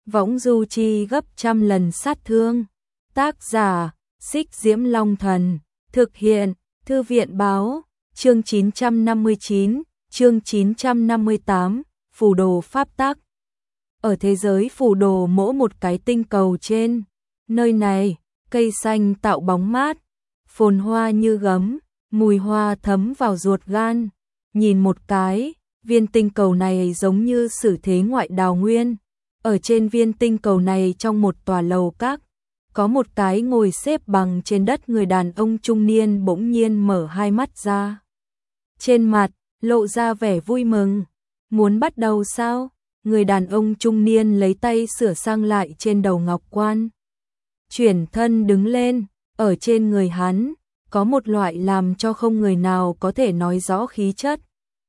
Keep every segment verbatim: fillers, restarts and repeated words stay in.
võng du chi gấp trăm lần sát thương. Tác giả, Xích Diễm Long Thần, thực hiện, Thư viện báo, chương chín trăm năm mươi chín, chương chín trăm năm mươi tám, phù đồ pháp tắc. Ở thế giới phù đồ mỗi một cái tinh cầu trên, nơi này, cây xanh tạo bóng mát, phồn hoa như gấm, mùi hoa thấm vào ruột gan. Nhìn một cái, viên tinh cầu này giống như sử thế ngoại đào nguyên. Ở trên viên tinh cầu này trong một tòa lầu các, có một cái ngồi xếp bằng trên đất người đàn ông trung niên bỗng nhiên mở hai mắt ra. Trên mặt, lộ ra vẻ vui mừng. Muốn bắt đầu sao? Người đàn ông trung niên lấy tay sửa sang lại trên đầu ngọc quan. Chuyển thân đứng lên, ở trên người hắn, có một loại làm cho không người nào có thể nói rõ khí chất.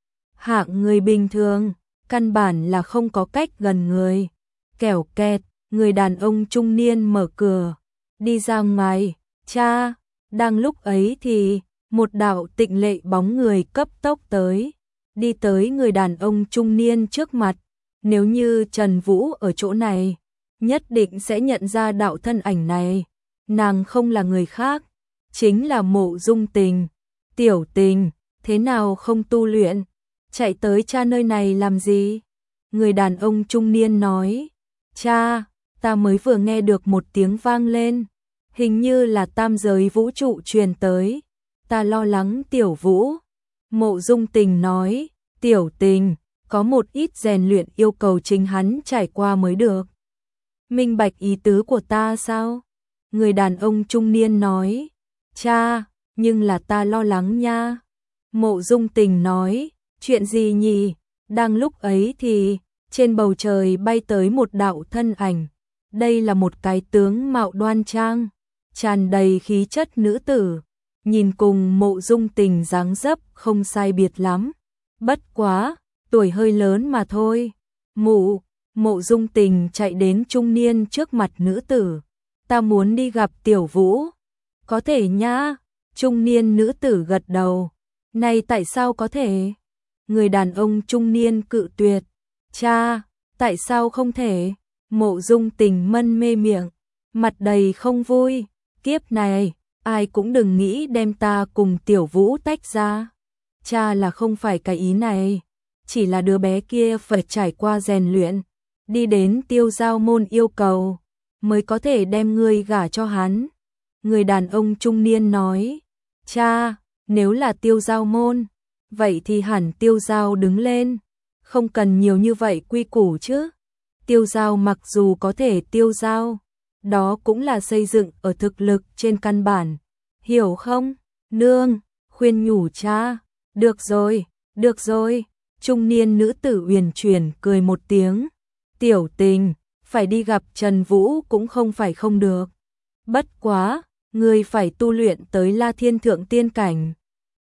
Hạng người bình thường, căn bản là không có cách gần người. Kẻo kẹt, người đàn ông trung niên mở cửa, đi ra ngoài. Cha, đang lúc ấy thì, một đạo tịnh lệ bóng người cấp tốc tới, đi tới người đàn ông trung niên trước mặt. Nếu như Trần Vũ ở chỗ này, nhất định sẽ nhận ra đạo thân ảnh này. Nàng không là người khác, chính là Mộ Dung Tình. Tiểu Tình, thế nào không tu luyện, chạy tới cha nơi này làm gì? Người đàn ông trung niên nói, cha, ta mới vừa nghe được một tiếng vang lên, hình như là tam giới vũ trụ truyền tới, ta lo lắng Tiểu Vũ. Mộ Dung Tình nói, Tiểu Tình, có một ít rèn luyện yêu cầu chính hắn trải qua mới được. Minh bạch ý tứ của ta sao? Người đàn ông trung niên nói, cha, nhưng là ta lo lắng nha. Mộ Dung Tình nói, chuyện gì nhỉ? Đang lúc ấy thì, trên bầu trời bay tới một đạo thân ảnh. Đây là một cái tướng mạo đoan trang, tràn đầy khí chất nữ tử, nhìn cùng Mộ Dung Tình dáng dấp không sai biệt lắm. Bất quá, tuổi hơi lớn mà thôi. Mụ, Mộ Dung Tình chạy đến trung niên trước mặt nữ tử. Ta muốn đi gặp Tiểu Vũ. Có thể nhá. Trung niên nữ tử gật đầu. Này tại sao có thể? Người đàn ông trung niên cự tuyệt. Cha, tại sao không thể? Mộ Dung Tình mân mê miệng, mặt đầy không vui. Kiếp này, ai cũng đừng nghĩ đem ta cùng Tiểu Vũ tách ra. Cha là không phải cái ý này. Chỉ là đứa bé kia phải trải qua rèn luyện, đi đến tiêu giao môn yêu cầu, mới có thể đem ngươi gả cho hắn. Người đàn ông trung niên nói, cha, nếu là tiêu giao môn, vậy thì hẳn tiêu giao đứng lên, không cần nhiều như vậy quy củ chứ. Tiêu giao mặc dù có thể tiêu giao, đó cũng là xây dựng ở thực lực trên căn bản, hiểu không? Nương, khuyên nhủ cha, được rồi, được rồi. Trung niên nữ tử uyển chuyển cười một tiếng. Tiểu Tình, phải đi gặp Trần Vũ cũng không phải không được. Bất quá, ngươi phải tu luyện tới La Thiên Thượng Tiên Cảnh.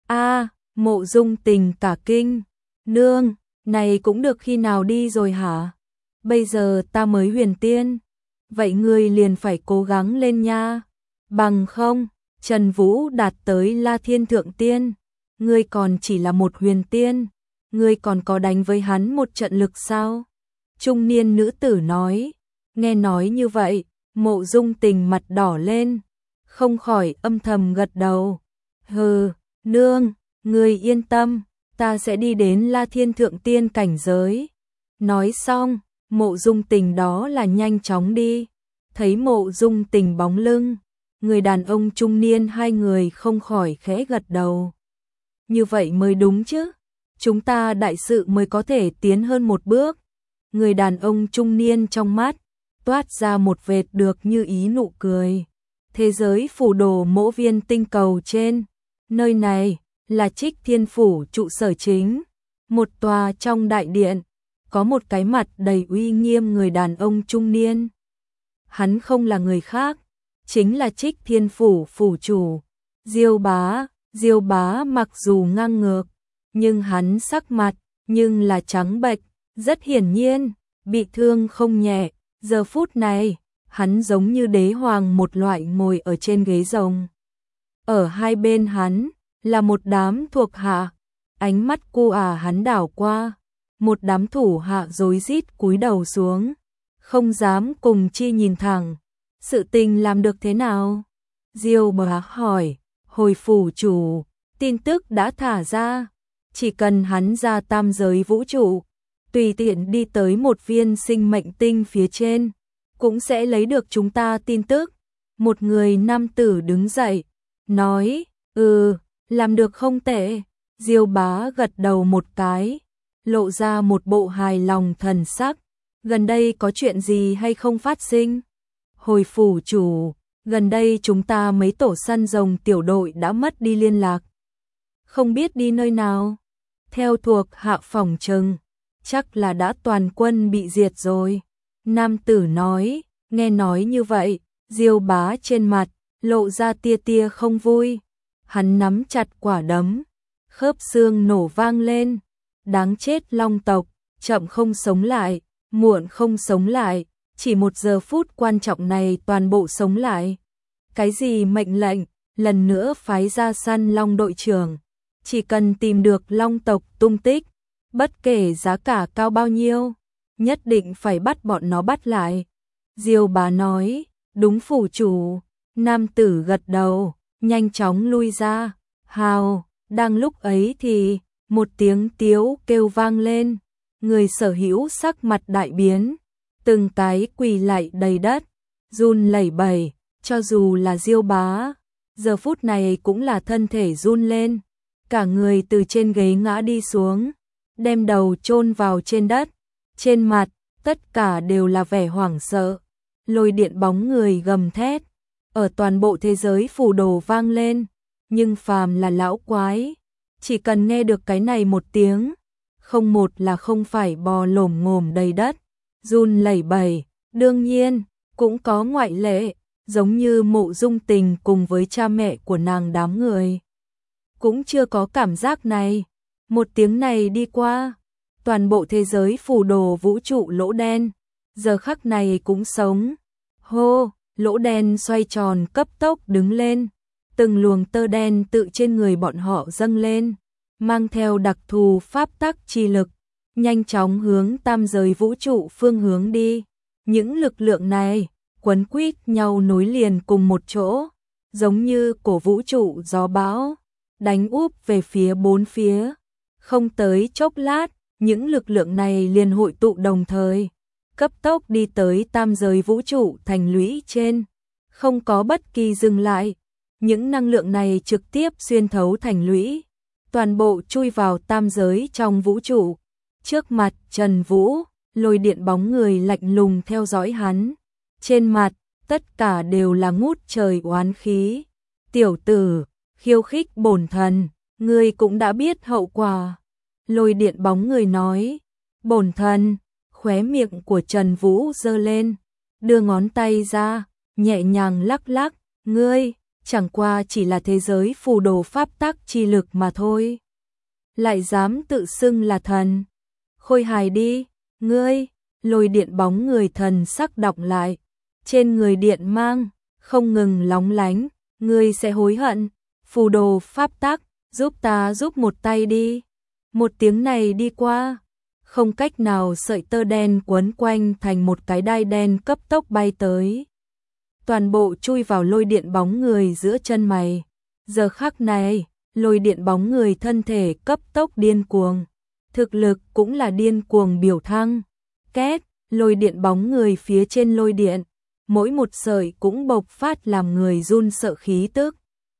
A, Mộ Dung Tình cả kinh. Nương, này cũng được khi nào đi rồi hả? Bây giờ ta mới huyền tiên. Vậy ngươi liền phải cố gắng lên nha. Bằng không, Trần Vũ đạt tới La Thiên Thượng Tiên, ngươi còn chỉ là một huyền tiên. Ngươi còn có đánh với hắn một trận lực sao? Trung niên nữ tử nói. Nghe nói như vậy, Mộ Dung Tình mặt đỏ lên, không khỏi âm thầm gật đầu. Hừ, nương, ngươi yên tâm, ta sẽ đi đến La Thiên Thượng Tiên cảnh giới. Nói xong, Mộ Dung Tình đó là nhanh chóng đi. Thấy Mộ Dung Tình bóng lưng, người đàn ông trung niên hai người không khỏi khẽ gật đầu. Như vậy mới đúng chứ. Chúng ta đại sự mới có thể tiến hơn một bước. Người đàn ông trung niên trong mắt toát ra một vệt được như ý nụ cười. Thế giới phủ đồ mỗi viên tinh cầu trên, nơi này là Trích Thiên Phủ trụ sở chính. Một tòa trong đại điện, có một cái mặt đầy uy nghiêm người đàn ông trung niên. Hắn không là người khác, chính là Trích Thiên Phủ phủ chủ, Diêu Bá. Diêu Bá mặc dù ngang ngược, nhưng hắn sắc mặt, nhưng là trắng bệch, rất hiển nhiên, bị thương không nhẹ. Giờ phút này, hắn giống như đế hoàng một loại ngồi ở trên ghế rồng. Ở hai bên hắn, là một đám thuộc hạ, ánh mắt cu à hắn đảo qua, một đám thủ hạ rối rít cúi đầu xuống, không dám cùng chi nhìn thẳng. Sự tình làm được thế nào? Diêu Bá hỏi. Hồi phủ chủ, tin tức đã thả ra, chỉ cần hắn ra tam giới vũ trụ, tùy tiện đi tới một viên sinh mệnh tinh phía trên, cũng sẽ lấy được chúng ta tin tức. Một người nam tử đứng dậy, nói, ừ, làm được không tệ. Diêu Bá gật đầu một cái, lộ ra một bộ hài lòng thần sắc. Gần đây có chuyện gì hay không phát sinh? Hồi phủ chủ, gần đây chúng ta mấy tổ săn rồng tiểu đội đã mất đi liên lạc. Không biết đi nơi nào. Theo thuộc hạ phỏng chừng, chắc là đã toàn quân bị diệt rồi. Nam tử nói, nghe nói như vậy, Diêu Bá trên mặt, lộ ra tia tia không vui. Hắn nắm chặt quả đấm, khớp xương nổ vang lên. Đáng chết Long tộc, chậm không sống lại, muộn không sống lại, chỉ một giờ phút quan trọng này toàn bộ sống lại. Cái gì mệnh lệnh, lần nữa phái ra săn Long đội trưởng, chỉ cần tìm được Long tộc tung tích, bất kể giá cả cao bao nhiêu, nhất định phải bắt bọn nó bắt lại. Diêu Bá nói, đúng phủ chủ. Nam tử gật đầu, nhanh chóng lui ra. Hào, đang lúc ấy thì một tiếng tiếu kêu vang lên, người sở hữu sắc mặt đại biến, từng cái quỳ lạy đầy đất, run lẩy bẩy, cho dù là Diêu Bá, giờ phút này cũng là thân thể run lên, cả người từ trên ghế ngã đi xuống, đem đầu chôn vào trên đất, trên mặt tất cả đều là vẻ hoảng sợ. Lôi điện bóng người gầm thét, ở toàn bộ thế giới phù đồ vang lên, nhưng phàm là lão quái, chỉ cần nghe được cái này một tiếng, không một là không phải bò lổm ngổm đầy đất, run lẩy bẩy. Đương nhiên, cũng có ngoại lệ, giống như Mộ Dung Tình cùng với cha mẹ của nàng đám người. Cũng chưa có cảm giác này. Một tiếng này đi qua, toàn bộ thế giới phù đồ vũ trụ lỗ đen, giờ khắc này cũng sống. Hô, lỗ đen xoay tròn cấp tốc đứng lên, từng luồng tơ đen tự trên người bọn họ dâng lên, mang theo đặc thù pháp tắc chi lực, nhanh chóng hướng tam giới vũ trụ phương hướng đi. Những lực lượng này quấn quýt nhau nối liền cùng một chỗ, giống như cổ vũ trụ gió bão, đánh úp về phía bốn phía. Không tới chốc lát, những lực lượng này liền hội tụ đồng thời, cấp tốc đi tới tam giới vũ trụ thành lũy trên, không có bất kỳ dừng lại. Những năng lượng này trực tiếp xuyên thấu thành lũy, toàn bộ chui vào tam giới trong vũ trụ. Trước mặt Trần Vũ, lôi điện bóng người lạnh lùng theo dõi hắn, trên mặt tất cả đều là ngút trời oán khí. Tiểu tử, khiêu khích bổn thần, ngươi cũng đã biết hậu quả. Lôi điện bóng người nói, bổn thần. Khóe miệng của Trần Vũ giơ lên, đưa ngón tay ra, nhẹ nhàng lắc lắc, ngươi, chẳng qua chỉ là thế giới phù đồ pháp tắc chi lực mà thôi. Lại dám tự xưng là thần. Khôi hài đi, ngươi. Lôi điện bóng người thần sắc đọng lại, trên người điện mang, không ngừng lóng lánh, ngươi sẽ hối hận. Phù đồ pháp tắc, giúp ta giúp một tay đi. Một tiếng này đi qua, không cách nào, sợi tơ đen quấn quanh thành một cái đai đen cấp tốc bay tới. Toàn bộ chui vào lôi điện bóng người giữa chân mày. Giờ khắc này, lôi điện bóng người thân thể cấp tốc điên cuồng, thực lực cũng là điên cuồng biểu thăng. Két, lôi điện bóng người phía trên lôi điện, mỗi một sợi cũng bộc phát làm người run sợ khí tức.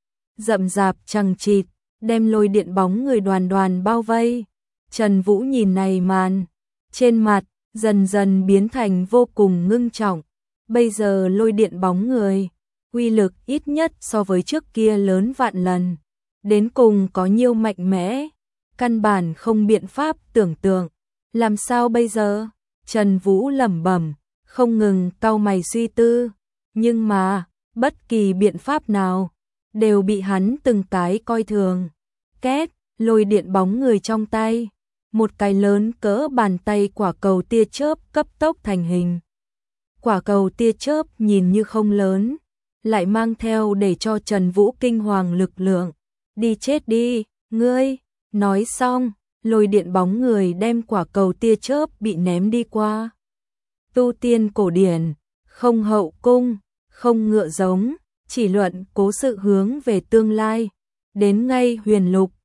Rậm rạp chằng chịt, đem lôi điện bóng người đoàn đoàn bao vây. Trần Vũ nhìn này màn, trên mặt dần dần biến thành vô cùng ngưng trọng. Bây giờ lôi điện bóng người, uy lực ít nhất so với trước kia lớn vạn lần. Đến cùng có nhiêu mạnh mẽ, căn bản không biện pháp tưởng tượng. Làm sao bây giờ? Trần Vũ lẩm bẩm, không ngừng cau mày suy tư. Nhưng mà, bất kỳ biện pháp nào, đều bị hắn từng cái coi thường. Két, lôi điện bóng người trong tay. Một cái lớn cỡ bàn tay quả cầu tia chớp cấp tốc thành hình. Quả cầu tia chớp nhìn như không lớn, lại mang theo để cho Trần Vũ kinh hoàng lực lượng. Đi chết đi, ngươi. Nói xong, lôi điện bóng người đem quả cầu tia chớp bị ném đi qua. tu tiên cổ điển, không hậu cung, không ngựa giống, chỉ luận cố sự hướng về tương lai. Đến ngay huyền lục,